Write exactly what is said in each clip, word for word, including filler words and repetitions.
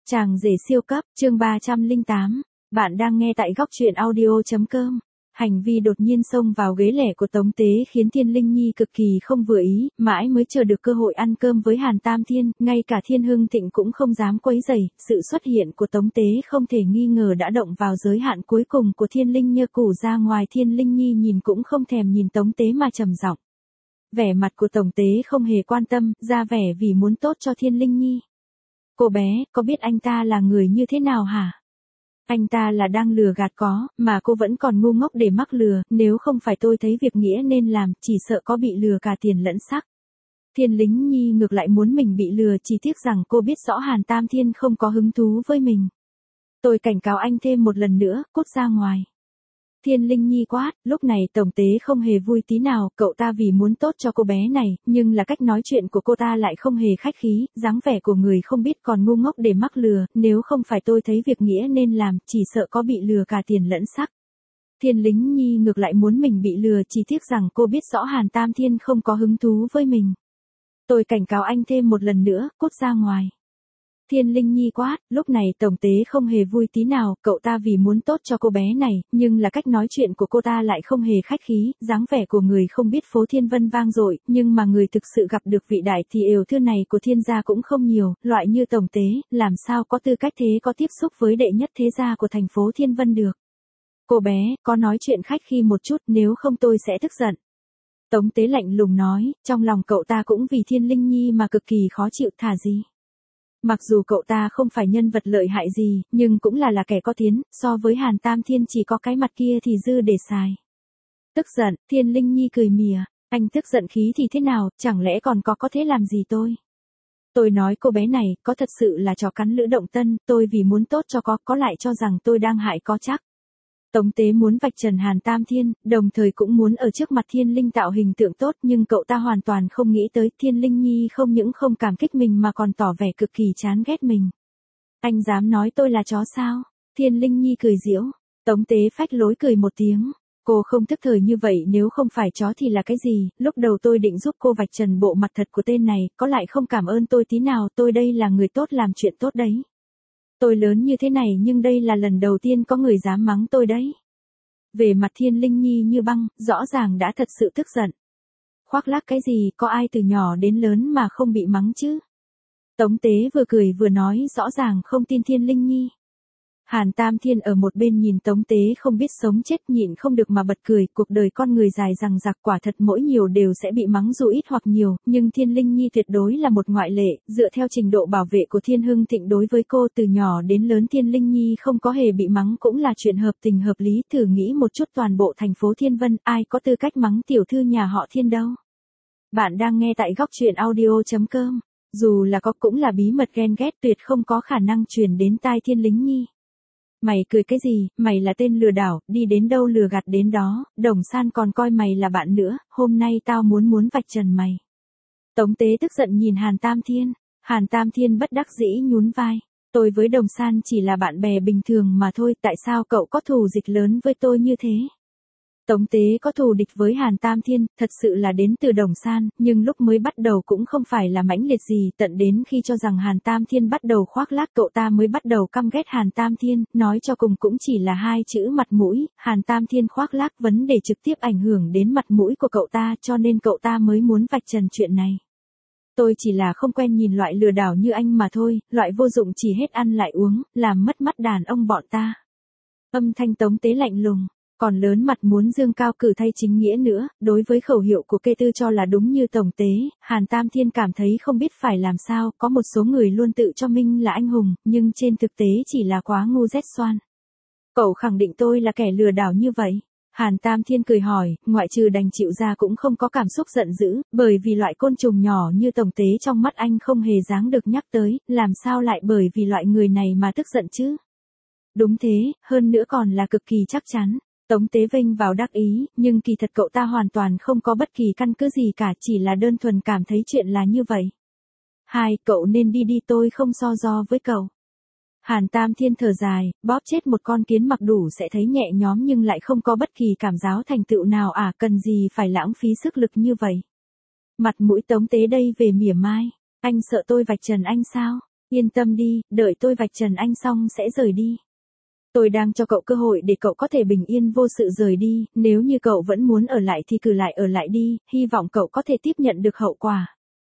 Chàng rể siêu cấp, chương ba trăm lẻ tám. Bạn đang nghe tại góc truyện audio.com. Hành vi đột nhiên xông vào ghế lẻ của Tống Tế khiến Thiên Linh Nhi cực kỳ không vừa ý, mãi mới chờ được cơ hội ăn cơm với Hàn Tam Thiên, ngay cả Thiên Hưng Thịnh cũng không dám quấy rầy. Sự xuất hiện của Tống Tế không thể nghi ngờ đã động vào giới hạn cuối cùng của Thiên Linh Nhơ Củ ra ngoài. Thiên Linh Nhi nhìn cũng không thèm nhìn Tống Tế mà trầm giọng. Vẻ mặt của Tống Tế không hề quan tâm, ra vẻ vì muốn tốt cho Thiên Linh Nhi. Cô bé, có biết anh ta là người như thế nào hả? Anh ta là đang lừa gạt có, mà cô vẫn còn ngu ngốc để mắc lừa, nếu không phải tôi thấy việc nghĩa nên làm, chỉ sợ có bị lừa cả tiền lẫn sắc. Thiên Linh Nhi ngược lại muốn mình bị lừa, chỉ tiếc rằng cô biết rõ Hàn Tam Thiên không có hứng thú với mình. Tôi cảnh cáo anh thêm một lần nữa, cút ra ngoài. Thiên Linh Nhi quát, lúc này Tổng Tế không hề vui tí nào, cậu ta vì muốn tốt cho cô bé này, nhưng là cách nói chuyện của cô ta lại không hề khách khí, dáng vẻ của người không biết còn ngu ngốc để mắc lừa, nếu không phải tôi thấy việc nghĩa nên làm, chỉ sợ có bị lừa cả tiền lẫn sắc. Thiên Linh Nhi ngược lại muốn mình bị lừa, chỉ tiếc rằng cô biết rõ Hàn Tam Thiên không có hứng thú với mình. Tôi cảnh cáo anh thêm một lần nữa, cút ra ngoài. Thiên Linh Nhi quát, lúc này Tổng Tế không hề vui tí nào, cậu ta vì muốn tốt cho cô bé này, nhưng là cách nói chuyện của cô ta lại không hề khách khí, dáng vẻ của người không biết phố Thiên Vân vang dội, nhưng mà người thực sự gặp được vị đại thì ều thư này của Thiên gia cũng không nhiều, loại như Tổng Tế, làm sao có tư cách thế có tiếp xúc với đệ nhất thế gia của thành phố Thiên Vân được. Cô bé, có nói chuyện khách khi một chút, nếu không tôi sẽ tức giận. Tống Tế lạnh lùng nói, trong lòng cậu ta cũng vì Thiên Linh Nhi mà cực kỳ khó chịu, thà gì. Mặc dù cậu ta không phải nhân vật lợi hại gì, nhưng cũng là là kẻ có tiếng, so với Hàn Tam Thiên chỉ có cái mặt kia thì dư để xài. Tức giận, Thiên Linh Nhi cười mỉa, anh tức giận khí thì thế nào, chẳng lẽ còn có có thể làm gì tôi? Tôi nói cô bé này, có thật sự là chó cắn lưỡi động tân, tôi vì muốn tốt cho có, có lại cho rằng tôi đang hại có chắc. Tống Tế muốn vạch trần Hàn Tam Thiên, đồng thời cũng muốn ở trước mặt Thiên Linh tạo hình tượng tốt, nhưng cậu ta hoàn toàn không nghĩ tới Thiên Linh Nhi không những không cảm kích mình mà còn tỏ vẻ cực kỳ chán ghét mình. Anh dám nói tôi là chó sao? Thiên Linh Nhi cười giễu. Tống Tế phách lối cười một tiếng. Cô không thức thời như vậy, nếu không phải chó thì là cái gì? Lúc đầu tôi định giúp cô vạch trần bộ mặt thật của tên này, có lại không cảm ơn tôi tí nào, tôi đây là người tốt làm chuyện tốt đấy. Tôi lớn như thế này nhưng đây là lần đầu tiên có người dám mắng tôi đấy. Về mặt Thiên Linh Nhi như băng, rõ ràng đã thật sự tức giận. Khoác lác cái gì, có ai từ nhỏ đến lớn mà không bị mắng chứ? Tống Tế vừa cười vừa nói, rõ ràng không tin Thiên Linh Nhi. Hàn Tam Thiên ở một bên nhìn Tống Tế không biết sống chết, nhịn không được mà bật cười, cuộc đời con người dài dằng dặc, quả thật mỗi nhiều đều sẽ bị mắng dù ít hoặc nhiều, nhưng Thiên Linh Nhi tuyệt đối là một ngoại lệ, dựa theo trình độ bảo vệ của Thiên Hưng Thịnh đối với cô từ nhỏ đến lớn Thiên Linh Nhi không có hề bị mắng cũng là chuyện hợp tình hợp lý, thử nghĩ một chút toàn bộ thành phố Thiên Vân, ai có tư cách mắng tiểu thư nhà họ Thiên đâu. Bạn đang nghe tại góc truyện audio.com, dù là có cũng là bí mật ghen ghét tuyệt không có khả năng truyền đến tai Thiên Linh Nhi. Mày cười cái gì, mày là tên lừa đảo, đi đến đâu lừa gạt đến đó, Đồng San còn coi mày là bạn nữa, hôm nay tao muốn muốn vạch trần mày. Tống Tế tức giận nhìn Hàn Tam Thiên, Hàn Tam Thiên bất đắc dĩ nhún vai, tôi với Đồng San chỉ là bạn bè bình thường mà thôi, tại sao cậu có thù dịch lớn với tôi như thế? Tống Tế có thù địch với Hàn Tam Thiên, thật sự là đến từ Đồng San, nhưng lúc mới bắt đầu cũng không phải là mãnh liệt gì, tận đến khi cho rằng Hàn Tam Thiên bắt đầu khoác lác cậu ta mới bắt đầu căm ghét Hàn Tam Thiên, nói cho cùng cũng chỉ là hai chữ mặt mũi, Hàn Tam Thiên khoác lác vấn đề trực tiếp ảnh hưởng đến mặt mũi của cậu ta cho nên cậu ta mới muốn vạch trần chuyện này. Tôi chỉ là không quen nhìn loại lừa đảo như anh mà thôi, loại vô dụng chỉ hết ăn lại uống, làm mất mắt đàn ông bọn ta. Âm thanh Tống Tế lạnh lùng. Còn lớn mặt muốn dương cao cử thay chính nghĩa nữa, đối với khẩu hiệu của kê tư cho là đúng như Tổng Tế, Hàn Tam Thiên cảm thấy không biết phải làm sao, có một số người luôn tự cho mình là anh hùng, nhưng trên thực tế chỉ là quá ngu rét xoan. Cậu khẳng định tôi là kẻ lừa đảo như vậy? Hàn Tam Thiên cười hỏi, ngoại trừ đành chịu ra cũng không có cảm xúc giận dữ, bởi vì loại côn trùng nhỏ như Tổng Tế trong mắt anh không hề dáng được nhắc tới, làm sao lại bởi vì loại người này mà tức giận chứ? Đúng thế, hơn nữa còn là cực kỳ chắc chắn. Tống Tế vênh vào đắc ý, nhưng kỳ thật cậu ta hoàn toàn không có bất kỳ căn cứ gì cả, chỉ là đơn thuần cảm thấy chuyện là như vậy. Hai, cậu nên đi đi, tôi không so do với cậu. Hàn Tam Thiên thở dài, bóp chết một con kiến mặc đủ sẽ thấy nhẹ nhõm nhưng lại không có bất kỳ cảm giáo thành tựu nào à, cần gì phải lãng phí sức lực như vậy. Mặt mũi Tống Tế đây về mỉa mai, anh sợ tôi vạch trần anh sao? Yên tâm đi, đợi tôi vạch trần anh xong sẽ rời đi. Tôi đang cho cậu cơ hội để cậu có thể bình yên vô sự rời đi, nếu như cậu vẫn muốn ở lại thì cứ lại ở lại đi, hy vọng cậu có thể tiếp nhận được hậu quả.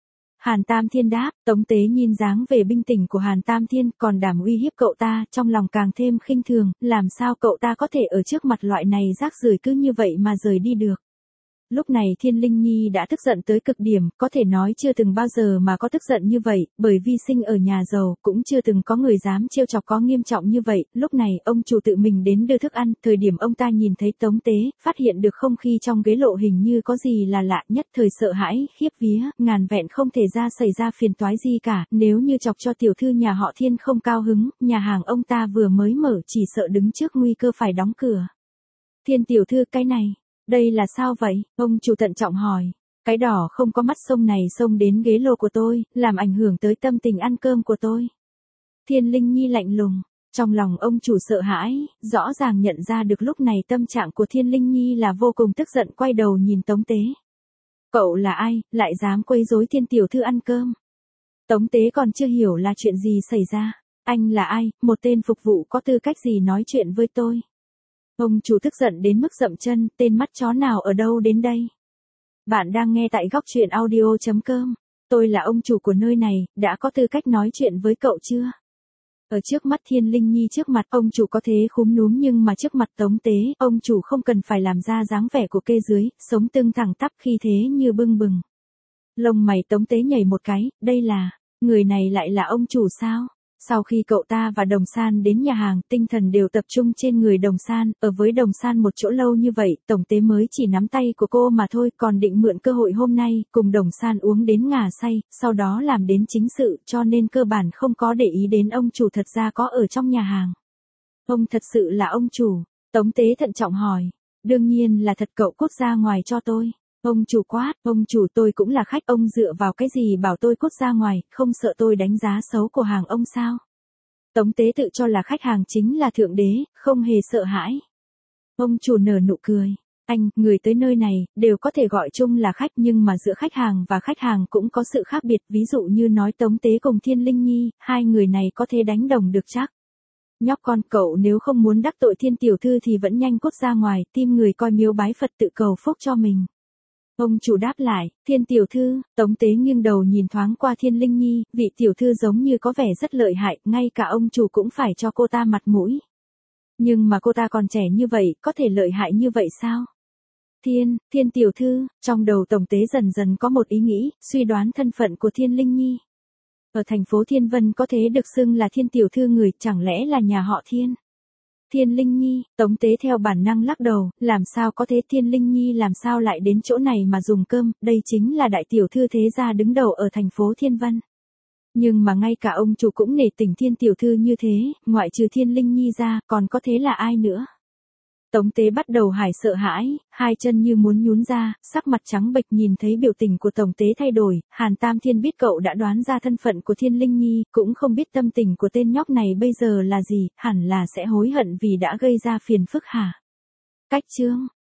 Hàn Tam Thiên đáp, Tống Tế nhìn dáng về binh tỉnh của Hàn Tam Thiên còn đảm uy hiếp cậu ta, trong lòng càng thêm khinh thường, làm sao cậu ta có thể ở trước mặt loại này rác rưởi cứ như vậy mà rời đi được. Lúc này Thiên Linh Nhi đã tức giận tới cực điểm, có thể nói chưa từng bao giờ mà có tức giận như vậy, bởi vì sinh ở nhà giàu, cũng chưa từng có người dám trêu chọc có nghiêm trọng như vậy. Lúc này, ông chủ tự mình đến đưa thức ăn, thời điểm ông ta nhìn thấy Tống Tế, phát hiện được không khí trong ghế lộ hình như có gì là lạ, nhất thời sợ hãi, khiếp vía, ngàn vẹn không thể ra xảy ra phiền toái gì cả, nếu như chọc cho tiểu thư nhà họ Thiên không cao hứng, nhà hàng ông ta vừa mới mở chỉ sợ đứng trước nguy cơ phải đóng cửa. Thiên tiểu thư, cái này đây là sao vậy? Ông chủ thận trọng hỏi. Cái đỏ không có mắt sông này xông đến ghế lô của tôi, làm ảnh hưởng tới tâm tình ăn cơm của tôi. Thiên Linh Nhi lạnh lùng. Trong lòng ông chủ sợ hãi, rõ ràng nhận ra được lúc này tâm trạng của Thiên Linh Nhi là vô cùng tức giận, quay đầu nhìn Tống Tế. Cậu là ai, lại dám quấy rối Thiên tiểu thư ăn cơm? Tống Tế còn chưa hiểu là chuyện gì xảy ra. Anh là ai, một tên phục vụ có tư cách gì nói chuyện với tôi? Ông chủ tức giận đến mức dậm chân, tên mắt chó nào ở đâu đến đây? Bạn đang nghe tại góc truyện audio chấm com. Tôi là ông chủ của nơi này, đã có tư cách nói chuyện với cậu chưa? Ở trước mắt Thiên Linh Nhi, trước mặt ông chủ có thế khúm núm, nhưng mà trước mặt Tống Tế, ông chủ không cần phải làm ra dáng vẻ của kê dưới, sống tưng thẳng tắp khi thế như bưng bừng. Lông mày Tống Tế nhảy một cái, đây là, người này lại là ông chủ sao? Sau khi cậu ta và Đồng San đến nhà hàng, tinh thần đều tập trung trên người Đồng San, ở với Đồng San một chỗ lâu như vậy, Tổng Tế mới chỉ nắm tay của cô mà thôi, còn định mượn cơ hội hôm nay, cùng Đồng San uống đến ngà say, sau đó làm đến chính sự, cho nên cơ bản không có để ý đến ông chủ thật ra có ở trong nhà hàng. Ông thật sự là ông chủ? Tống Tế thận trọng hỏi. Đương nhiên là thật, cậu cút ra ngoài cho tôi. Ông chủ quát, ông chủ tôi cũng là khách, ông dựa vào cái gì bảo tôi cút ra ngoài, không sợ tôi đánh giá xấu của hàng ông sao? Tống Tế tự cho là khách hàng chính là thượng đế, không hề sợ hãi. Ông chủ nở nụ cười. Anh, người tới nơi này, đều có thể gọi chung là khách, nhưng mà giữa khách hàng và khách hàng cũng có sự khác biệt, ví dụ như nói Tống Tế cùng Thiên Linh Nhi, hai người này có thể đánh đồng được chắc. Nhóc con, cậu nếu không muốn đắc tội Thiên tiểu thư thì vẫn nhanh cút ra ngoài, tim người coi miếu bái Phật tự cầu phúc cho mình. Ông chủ đáp lại, Thiên tiểu thư. Tống Tế nghiêng đầu nhìn thoáng qua Thiên Linh Nhi, vị tiểu thư giống như có vẻ rất lợi hại, ngay cả ông chủ cũng phải cho cô ta mặt mũi. Nhưng mà cô ta còn trẻ như vậy, có thể lợi hại như vậy sao? Thiên, Thiên tiểu thư, trong đầu Tổng Tế dần dần có một ý nghĩ, suy đoán thân phận của Thiên Linh Nhi. Ở thành phố Thiên Vân có thể được xưng là Thiên tiểu thư người, chẳng lẽ là nhà họ Thiên? Thiên Linh Nhi, Tống Tế theo bản năng lắc đầu, làm sao có thế, Thiên Linh Nhi làm sao lại đến chỗ này mà dùng cơm, đây chính là đại tiểu thư thế gia đứng đầu ở thành phố Thiên Vân. Nhưng mà ngay cả ông chủ cũng nể tình Thiên tiểu thư như thế, ngoại trừ Thiên Linh Nhi ra, còn có thế là ai nữa? Tống Tế bắt đầu hải sợ hãi, hai chân như muốn nhún ra, sắc mặt trắng bệch, nhìn thấy biểu tình của Tổng Tế thay đổi, Hàn Tam Thiên biết cậu đã đoán ra thân phận của Thiên Linh Nhi, cũng không biết tâm tình của tên nhóc này bây giờ là gì, hẳn là sẽ hối hận vì đã gây ra phiền phức hả? Cách chương